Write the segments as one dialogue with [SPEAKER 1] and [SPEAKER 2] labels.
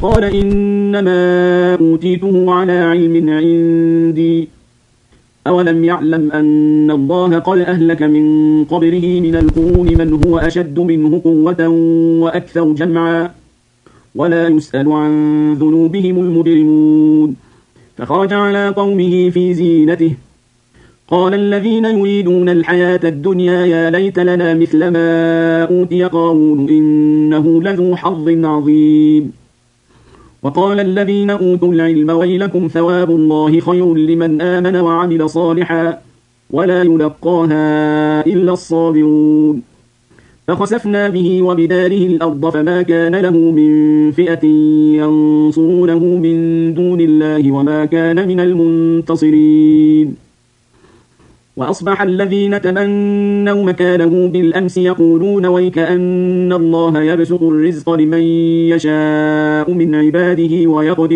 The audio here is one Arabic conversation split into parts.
[SPEAKER 1] قال إنما أوتيته على علم عندي أولم يعلم أن الله قد أهلك من قبله من القرون من هو أشد منه قوة وأكثر جمعا ولا يسأل عن ذنوبهم المجرمون فخرج على قومه في زينته قال الذين يريدون الحياة الدنيا يا ليت لنا مثل ما أوتي قارون إنه لذو حظ عظيم وقال الذين أوتوا العلم ويلكم ثواب الله خير لمن آمن وعمل صالحا ولا يلقاها إلا الصابرون فخسفنا به وبداره الأرض فما كان له من فئة ينصرونه من دون الله وما كان من المنتصرين وأصبح الذين تمنوا مكانه بالأمس يقولون ويكأن الله يبسط الرزق لمن يشاء من عباده ويقدر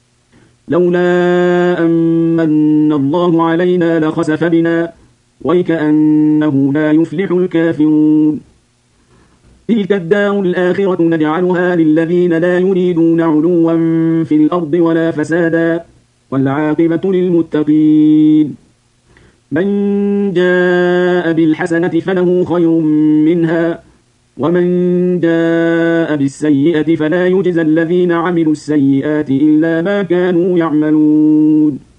[SPEAKER 1] لولا أمن الله علينا لخسف بنا ويكأنه لا يفلح الكافرون تلك الدار الآخرة نجعلها للذين لا يريدون علوا في الأرض ولا فسادا والعاقبة للمتقين من جاء بالحسنة فله خير منها ومن جاء بالسيئة فلا يجزى الذين عملوا السيئات إلا ما كانوا يعملون